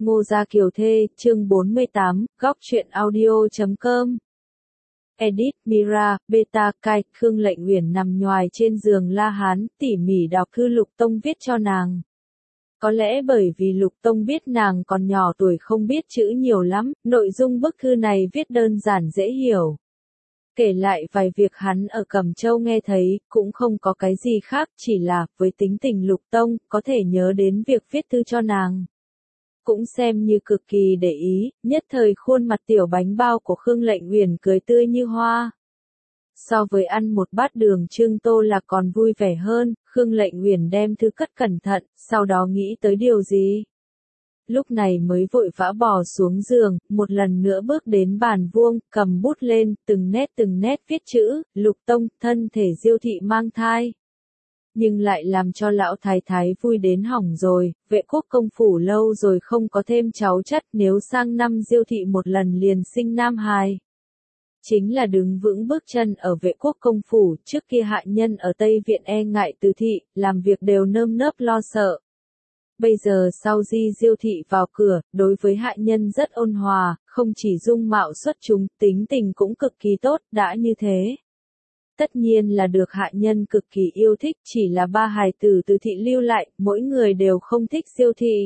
Ngô Gia Kiều Thê, chương 48, góc truyện audio.com. Edit, Mira, Beta, Kai, Khương Lệnh Uyển nằm nhoài trên giường La Hán, tỉ mỉ đọc thư Lục Tông viết cho nàng. Có lẽ bởi vì Lục Tông biết nàng còn nhỏ tuổi không biết chữ nhiều lắm, nội dung bức thư này viết đơn giản dễ hiểu. Kể lại vài việc hắn ở Cẩm Châu nghe thấy, cũng không có cái gì khác, chỉ là, với tính tình Lục Tông, có thể nhớ đến việc viết thư cho nàng. Cũng xem như cực kỳ để ý, nhất thời khuôn mặt tiểu bánh bao của Khương Lệnh Uyển cười tươi như hoa. So với ăn một bát đường trưng tô là còn vui vẻ hơn, Khương Lệnh Uyển đem thư cất cẩn thận, sau đó nghĩ tới điều gì. Lúc này mới vội vã bò xuống giường, một lần nữa bước đến bàn vuông, cầm bút lên, từng nét viết chữ, Lục Tông, thân thể Diêu thị mang thai. Nhưng lại làm cho lão thái thái vui đến hỏng rồi, Vệ Quốc công phủ lâu rồi không có thêm cháu chất, nếu sang năm Diêu thị một lần liền sinh nam hài. Chính là đứng vững bước chân ở Vệ Quốc công phủ, trước kia hạ nhân ở Tây Viện e ngại Từ thị, làm việc đều nơm nớp lo sợ. Bây giờ sau Diêu thị vào cửa, đối với hạ nhân rất ôn hòa, không chỉ dung mạo xuất chúng, tính tình cũng cực kỳ tốt, đã như thế. Tất nhiên là được hạ nhân cực kỳ yêu thích, chỉ là ba hài tử Từ thị lưu lại, mỗi người đều không thích Diêu thị.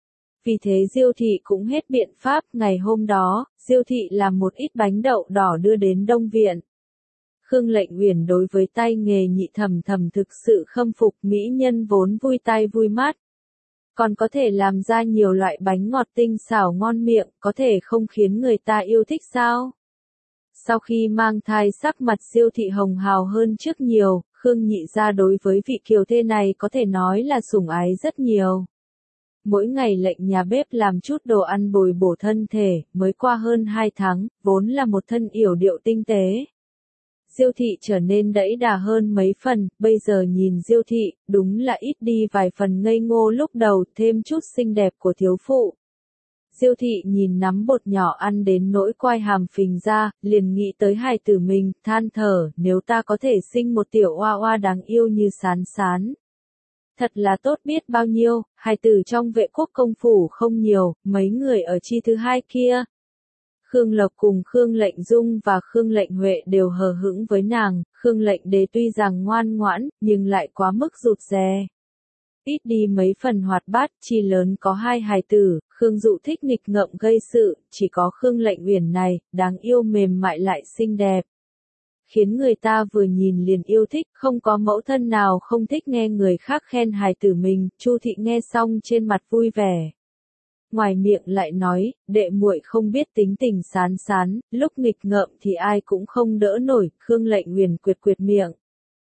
Vì thế Diêu thị cũng hết biện pháp, ngày hôm đó, Diêu thị làm một ít bánh đậu đỏ đưa đến Đông Viện. Khương Lệnh Uyển đối với tay nghề nhị thẩm thực sự khâm phục, mỹ nhân vốn vui tai vui mắt. Còn có thể làm ra nhiều loại bánh ngọt tinh xảo ngon miệng, có thể không khiến người ta yêu thích sao? Sau khi mang thai sắc mặt Diêu thị hồng hào hơn trước nhiều, Khương nhị gia đối với vị Kiều Thê này có thể nói là sủng ái rất nhiều. Mỗi ngày lệnh nhà bếp làm chút đồ ăn bồi bổ thân thể, mới qua hơn 2 tháng, vốn là một thân yểu điệu tinh tế. Diêu thị trở nên đẫy đà hơn mấy phần, bây giờ nhìn Diêu thị, đúng là ít đi vài phần ngây ngô lúc đầu, thêm chút xinh đẹp của thiếu phụ. Diêu thị nhìn nắm bột nhỏ ăn đến nỗi quai hàm phình ra, liền nghĩ tới hài tử mình, than thở, nếu ta có thể sinh một tiểu oa oa đáng yêu như Sán Sán. Thật là tốt biết bao nhiêu, hài tử trong Vệ Quốc công phủ không nhiều, mấy người ở chi thứ hai kia. Khương Lộc cùng Khương Lệnh Dung và Khương Lệnh Huệ đều hờ hững với nàng, Khương Lệnh Đế tuy rằng ngoan ngoãn, nhưng lại quá mức rụt rè. Ít đi mấy phần hoạt bát, chi lớn có 2 hài tử, Khương Dụ thích nghịch ngợm gây sự, chỉ có Khương Lệnh Uyển này, đáng yêu mềm mại lại xinh đẹp. Khiến người ta vừa nhìn liền yêu thích, không có mẫu thân nào không thích nghe người khác khen hài tử mình, Chu thị nghe xong trên mặt vui vẻ. Ngoài miệng lại nói, đệ muội không biết tính tình Sán Sán, lúc nghịch ngợm thì ai cũng không đỡ nổi, Khương Lệnh Uyển quyệt miệng.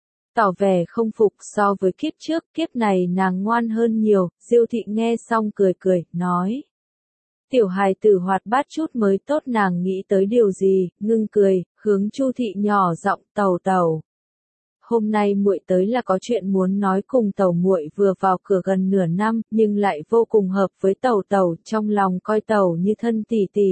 Tỏ vẻ không phục, so với kiếp trước, kiếp này nàng ngoan hơn nhiều, Diêu thị nghe xong cười, nói. Tiểu hài tử hoạt bát chút mới tốt, nàng nghĩ tới điều gì, ngưng cười, hướng Chu thị nhỏ giọng, Tẩu. Hôm nay muội tới là có chuyện muốn nói cùng tẩu, muội vừa vào cửa gần nửa năm, nhưng lại vô cùng hợp với tẩu, trong lòng coi tẩu như thân tỷ tỷ.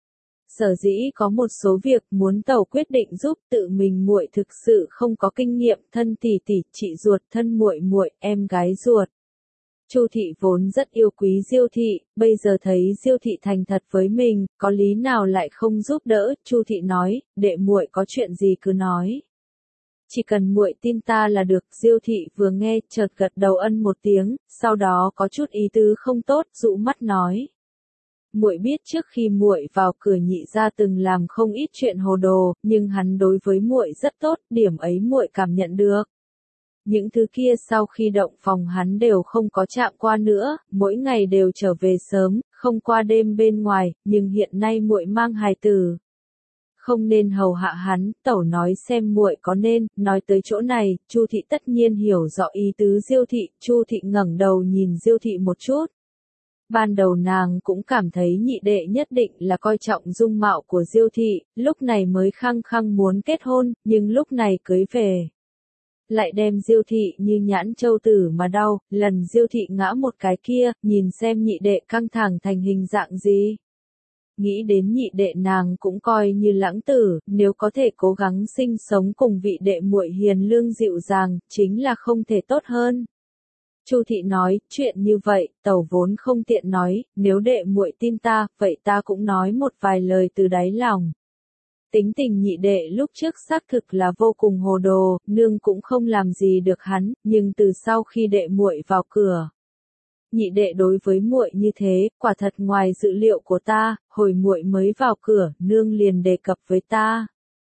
Sở dĩ có một số việc muốn tẩu quyết định giúp, tự mình muội thực sự không có kinh nghiệm, thân tỷ tỷ, chị ruột, thân muội, em gái ruột. Chu thị vốn rất yêu quý Diêu thị, bây giờ thấy Diêu thị thành thật với mình, có lý nào lại không giúp đỡ, Chu thị nói, đệ muội có chuyện gì cứ nói. Chỉ cần muội tin ta là được, Diêu thị vừa nghe, chợt gật đầu ân một tiếng, sau đó có chút ý tứ không tốt, dụ mắt nói. Muội biết trước khi muội vào cửa nhị gia từng làm không ít chuyện hồ đồ, nhưng hắn đối với muội rất tốt, điểm ấy muội cảm nhận được. Những thứ kia sau khi động phòng hắn đều không có chạm qua nữa, mỗi ngày đều trở về sớm, không qua đêm bên ngoài, nhưng hiện nay muội mang hài tử. Không nên hầu hạ hắn, tẩu nói xem muội có nên, nói tới chỗ này, Chu thị tất nhiên hiểu rõ ý tứ Diêu thị, Chu thị ngẩng đầu nhìn Diêu thị một chút. Ban đầu nàng cũng cảm thấy nhị đệ nhất định là coi trọng dung mạo của Diêu thị, lúc này mới khăng khăng muốn kết hôn, nhưng lúc này cưới về. Lại đem Diêu thị như nhãn châu tử mà đau, lần Diêu thị ngã một cái kia, nhìn xem nhị đệ căng thẳng thành hình dạng gì. Nghĩ đến nhị đệ nàng cũng coi như lãng tử, nếu có thể cố gắng sinh sống cùng vị đệ muội hiền lương dịu dàng, chính là không thể tốt hơn. Chu thị nói, chuyện như vậy, tẩu vốn không tiện nói, nếu đệ muội tin ta, vậy ta cũng nói một vài lời từ đáy lòng. Tính tình nhị đệ lúc trước xác thực là vô cùng hồ đồ, nương cũng không làm gì được hắn, nhưng từ sau khi đệ muội vào cửa, nhị đệ đối với muội như thế, quả thật ngoài dự liệu của ta, hồi muội mới vào cửa, nương liền đề cập với ta.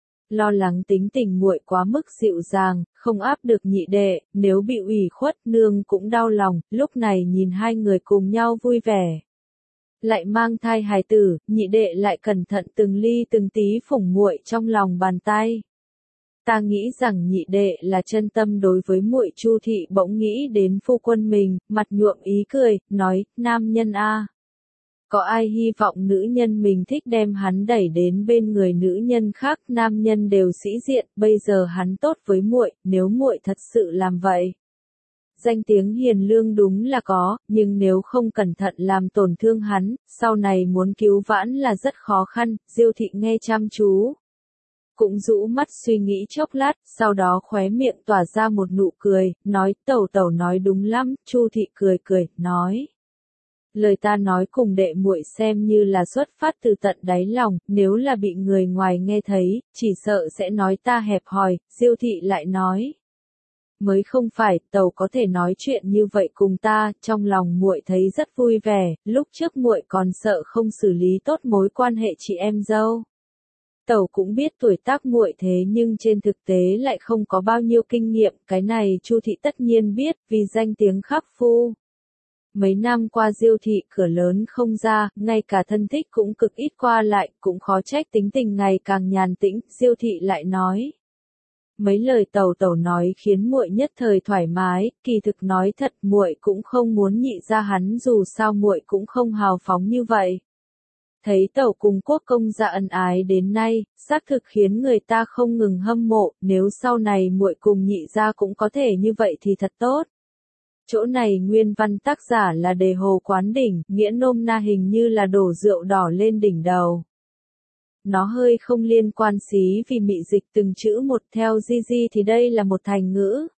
Lo lắng tính tình muội quá mức dịu dàng, không áp được nhị đệ, nếu bị ủy khuất nương cũng đau lòng, lúc này nhìn hai người cùng nhau vui vẻ. Lại mang thai hài tử, nhị đệ lại cẩn thận từng ly từng tí phủng muội trong lòng bàn tay. Ta nghĩ rằng nhị đệ là chân tâm đối với muội. Chu thị bỗng nghĩ đến phu quân mình, mặt nhuộm ý cười, nói, nam nhân a, có ai hy vọng nữ nhân mình thích đem hắn đẩy đến bên người nữ nhân khác, nam nhân đều sĩ diện, bây giờ hắn tốt với muội, nếu muội thật sự làm vậy. Danh tiếng hiền lương đúng là có, nhưng nếu không cẩn thận làm tổn thương hắn, sau này muốn cứu vãn là rất khó khăn. Diêu thị nghe chăm chú, cũng rũ mắt suy nghĩ chốc lát, sau đó khóe miệng tỏa ra một nụ cười, nói, tẩu tẩu nói đúng lắm. Chu thị cười cười, nói, lời ta nói cùng đệ muội xem như là xuất phát từ tận đáy lòng, nếu là bị người ngoài nghe thấy, chỉ sợ sẽ nói ta hẹp hòi. Diêu thị lại nói, mới không phải, tẩu có thể nói chuyện như vậy cùng ta, trong lòng muội thấy rất vui vẻ, lúc trước muội còn sợ không xử lý tốt mối quan hệ chị em dâu. Tẩu cũng biết tuổi tác muội thế nhưng trên thực tế lại không có bao nhiêu kinh nghiệm, cái này Chu thị tất nhiên biết, vì danh tiếng khắc phu. Mấy năm qua Diêu thị cửa lớn không ra, ngay cả thân thích cũng cực ít qua lại, cũng khó trách tính tình ngày càng nhàn tĩnh. Diêu thị lại nói, mấy lời tẩu tẩu nói khiến muội nhất thời thoải mái, kỳ thực nói thật muội cũng không muốn nhị ra hắn, dù sao muội cũng không hào phóng như vậy. Thấy tẩu cùng Quốc công gia ân ái đến nay, xác thực khiến người ta không ngừng hâm mộ, nếu sau này muội cùng nhị gia cũng có thể như vậy thì thật tốt. Chỗ này nguyên văn tác giả là Đề Hồ Quán Đỉnh, nghĩa nôm na hình như là đổ rượu đỏ lên đỉnh đầu. Nó hơi không liên quan xí vì mị dịch từng chữ một, theo Gigi thì đây là một thành ngữ.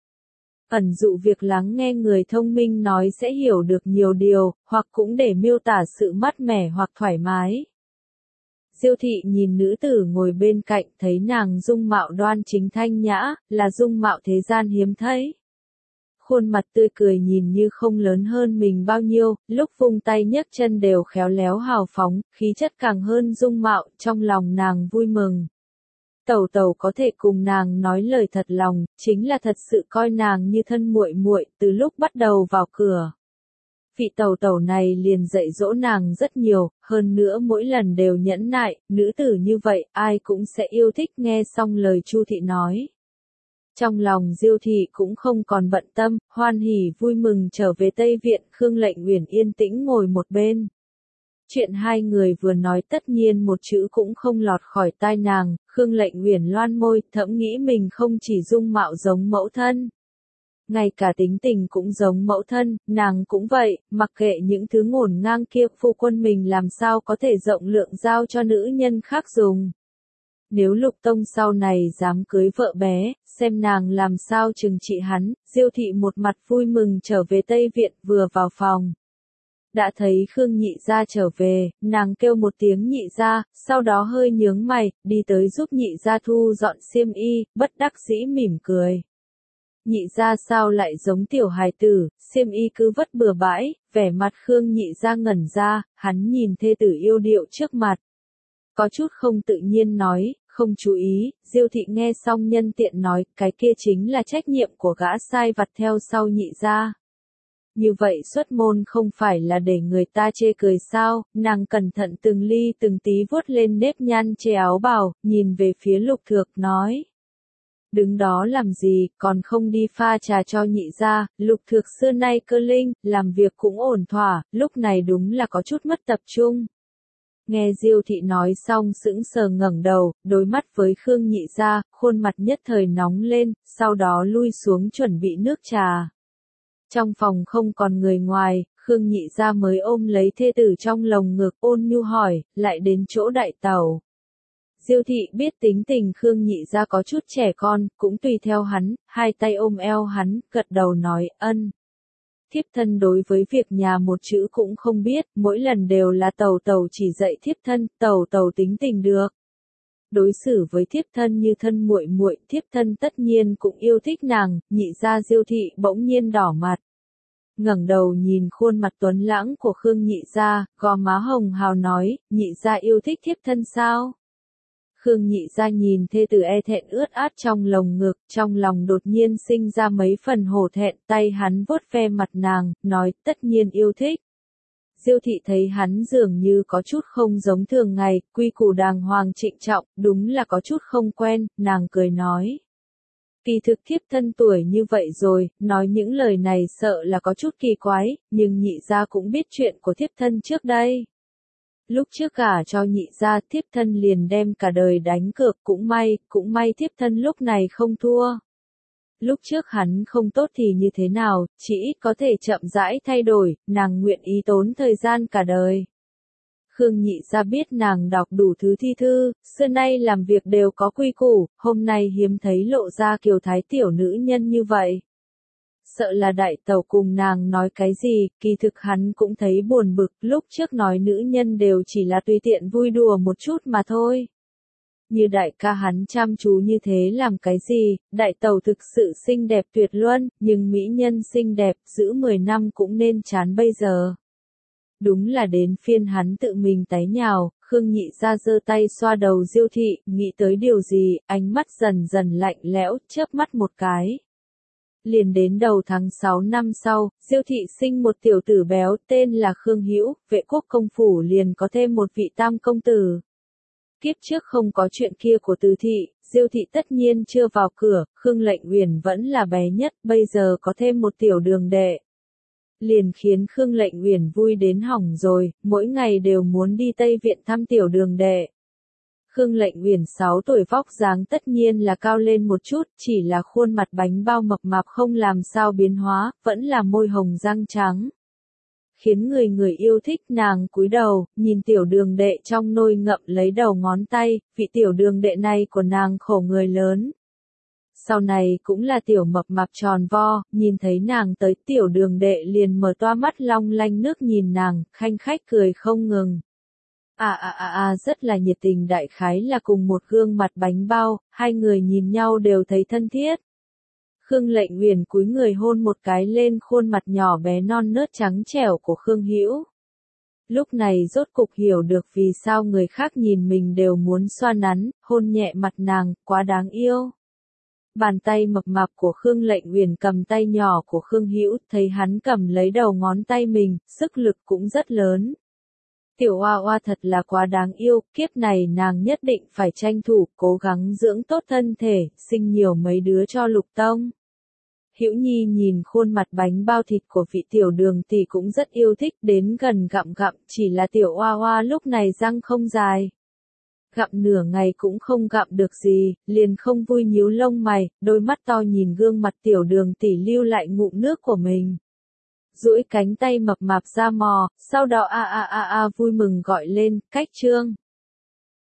Ẩn dụ việc lắng nghe người thông minh nói sẽ hiểu được nhiều điều, hoặc cũng để miêu tả sự mát mẻ hoặc thoải mái. Diêu thị nhìn nữ tử ngồi bên cạnh, thấy nàng dung mạo đoan chính thanh nhã, là dung mạo thế gian hiếm thấy. Khuôn mặt tươi cười nhìn như không lớn hơn mình bao nhiêu, lúc vung tay nhấc chân đều khéo léo hào phóng, khí chất càng hơn dung mạo, trong lòng nàng vui mừng. Tẩu tẩu có thể cùng nàng nói lời thật lòng, chính là thật sự coi nàng như thân muội muội, từ lúc bắt đầu vào cửa. Vị tẩu tẩu này liền dạy dỗ nàng rất nhiều, hơn nữa mỗi lần đều nhẫn nại, nữ tử như vậy, ai cũng sẽ yêu thích. Nghe xong lời Chu thị nói, trong lòng Diêu thị cũng không còn bận tâm, hoan hỉ vui mừng trở về Tây Viện. Khương Lệnh Uyển yên tĩnh ngồi một bên. Chuyện hai người vừa nói tất nhiên một chữ cũng không lọt khỏi tai nàng. Khương Lệnh Uyển loan môi, thẫm nghĩ mình không chỉ dung mạo giống mẫu thân, ngay cả tính tình cũng giống mẫu thân, nàng cũng vậy, mặc kệ những thứ ngổn ngang kia, phu quân mình làm sao có thể rộng lượng giao cho nữ nhân khác dùng. Nếu Lục Tông sau này dám cưới vợ bé, xem nàng làm sao trừng trị hắn. Diêu thị một mặt vui mừng trở về Tây Viện, vừa vào phòng, đã thấy Khương nhị gia trở về, nàng kêu một tiếng nhị gia, sau đó hơi nhướng mày, đi tới giúp nhị gia thu dọn xiêm y, bất đắc dĩ mỉm cười. Nhị gia sao lại giống tiểu hài tử, xiêm y cứ vất bừa bãi. Vẻ mặt Khương nhị gia ngẩn ra, hắn nhìn thê tử yêu điệu trước mặt, có chút không tự nhiên nói, không chú ý. Diêu thị nghe xong nhân tiện nói, cái kia chính là trách nhiệm của gã sai vặt theo sau nhị gia. Như vậy xuất môn không phải là để người ta chê cười sao? Nàng cẩn thận từng ly từng tí vuốt lên nếp nhăn che áo bào, nhìn về phía Lục Thược nói, đứng đó làm gì, còn không đi pha trà cho nhị gia. Lục Thược xưa nay cơ linh, làm việc cũng ổn thỏa, lúc này đúng là có chút mất tập trung. Nghe Diêu thị nói xong sững sờ ngẩng đầu, đối mắt với Khương nhị gia, khuôn mặt nhất thời nóng lên, sau đó lui xuống chuẩn bị nước trà. Trong phòng không còn người ngoài, Khương nhị gia mới ôm lấy thê tử trong lồng ngực, ôn nhu hỏi, lại đến chỗ đại tẩu. Diêu thị biết tính tình Khương nhị gia có chút trẻ con, cũng tùy theo hắn, hai tay ôm eo hắn, gật đầu nói, ân. thiếp thân đối với việc nhà một chữ cũng không biết, mỗi lần đều là tẩu tẩu chỉ dạy thiếp thân, tẩu tẩu tính tình được. Đối xử với thiếp thân như thân muội muội, thiếp thân tất nhiên cũng yêu thích nàng. Nhị gia Diêu thị bỗng nhiên đỏ mặt, ngẩng đầu nhìn khuôn mặt tuấn lãng của Khương nhị gia, gò má hồng hào nói, nhị gia yêu thích thiếp thân sao? Khương nhị gia nhìn thê tử e thẹn ướt át trong lồng ngực, trong lòng đột nhiên sinh ra mấy phần hổ thẹn, tay hắn vuốt ve mặt nàng, nói, tất nhiên yêu thích. Diêu thị thấy hắn dường như có chút không giống thường ngày, quy củ đàng hoàng trịnh trọng, đúng là có chút không quen, nàng cười nói. Kỳ thực thiếp thân tuổi như vậy rồi, nói những lời này sợ là có chút kỳ quái, nhưng nhị gia cũng biết chuyện của thiếp thân trước đây. Lúc trước gả cho nhị gia, thiếp thân liền đem cả đời đánh cược, cũng may thiếp thân lúc này không thua. Lúc trước hắn không tốt thì như thế nào, chỉ ít có thể chậm rãi thay đổi, nàng nguyện ý tốn thời gian cả đời. Khương nhị gia biết nàng đọc đủ thứ thi thư, xưa nay làm việc đều có quy củ, hôm nay hiếm thấy lộ ra kiều thái tiểu nữ nhân như vậy. Sợ là đại tẩu cùng nàng nói cái gì, kỳ thực hắn cũng thấy buồn bực, lúc trước nói nữ nhân đều chỉ là tùy tiện vui đùa một chút mà thôi. Như đại ca hắn chăm chú như thế làm cái gì, đại tẩu thực sự xinh đẹp tuyệt luân, nhưng mỹ nhân xinh đẹp giữ 10 năm cũng nên chán bây giờ. Đúng là đến phiên hắn tự mình tái nhào, Khương nhị ra giơ tay xoa đầu Diêu thị, nghĩ tới điều gì, ánh mắt dần dần lạnh lẽo, chớp mắt một cái. Liền đến đầu tháng 6 năm sau, Diêu thị sinh một tiểu tử béo tên là Khương Hữu, vệ quốc công phủ liền có thêm một vị tam công tử. Kiếp trước không có chuyện kia của Từ thị, Diêu thị tất nhiên chưa vào cửa, Khương Lệnh Uyển vẫn là bé nhất, bây giờ có thêm một tiểu đường đệ. Liền khiến Khương Lệnh Uyển vui đến hỏng rồi, mỗi ngày đều muốn đi Tây Viện thăm tiểu đường đệ. Khương Lệnh Uyển 6 tuổi vóc dáng tất nhiên là cao lên một chút, chỉ là khuôn mặt bánh bao mập mạp không làm sao biến hóa, vẫn là môi hồng răng trắng. Khiến người yêu thích, nàng cúi đầu, nhìn tiểu đường đệ trong nôi ngậm lấy đầu ngón tay, vị tiểu đường đệ này của nàng khổ người lớn. Sau này cũng là tiểu mập mạp tròn vo, nhìn thấy nàng tới tiểu đường đệ liền mở toa mắt long lanh nước nhìn nàng, khanh khách cười không ngừng. Rất là nhiệt tình, đại khái là cùng một gương mặt bánh bao, hai người nhìn nhau đều thấy thân thiết. Khương Lệnh Uyển cúi người hôn một cái lên khuôn mặt nhỏ bé non nớt trắng trẻo của Khương Hữu. Lúc này rốt cục hiểu được vì sao người khác nhìn mình đều muốn xoa nắn, hôn nhẹ mặt nàng, quá đáng yêu. Bàn tay mập mạp của Khương Lệnh Uyển cầm tay nhỏ của Khương Hữu, thấy hắn cầm lấy đầu ngón tay mình, sức lực cũng rất lớn. Tiểu Oa Oa thật là quá đáng yêu, kiếp này nàng nhất định phải tranh thủ, cố gắng dưỡng tốt thân thể, sinh nhiều mấy đứa cho Lục Tông. Hữu Nhi nhìn khuôn mặt bánh bao thịt của vị tiểu đường tỷ cũng rất yêu thích, đến gần gặm gặm, chỉ là tiểu Oa Oa lúc này răng không dài. Gặm nửa ngày cũng không gặm được gì, liền không vui nhíu lông mày, đôi mắt to nhìn gương mặt tiểu đường tỷ lưu lại ngụm nước của mình. Duỗi cánh tay mập mạp ra mò, sau đó vui mừng gọi lên, Cách Trương.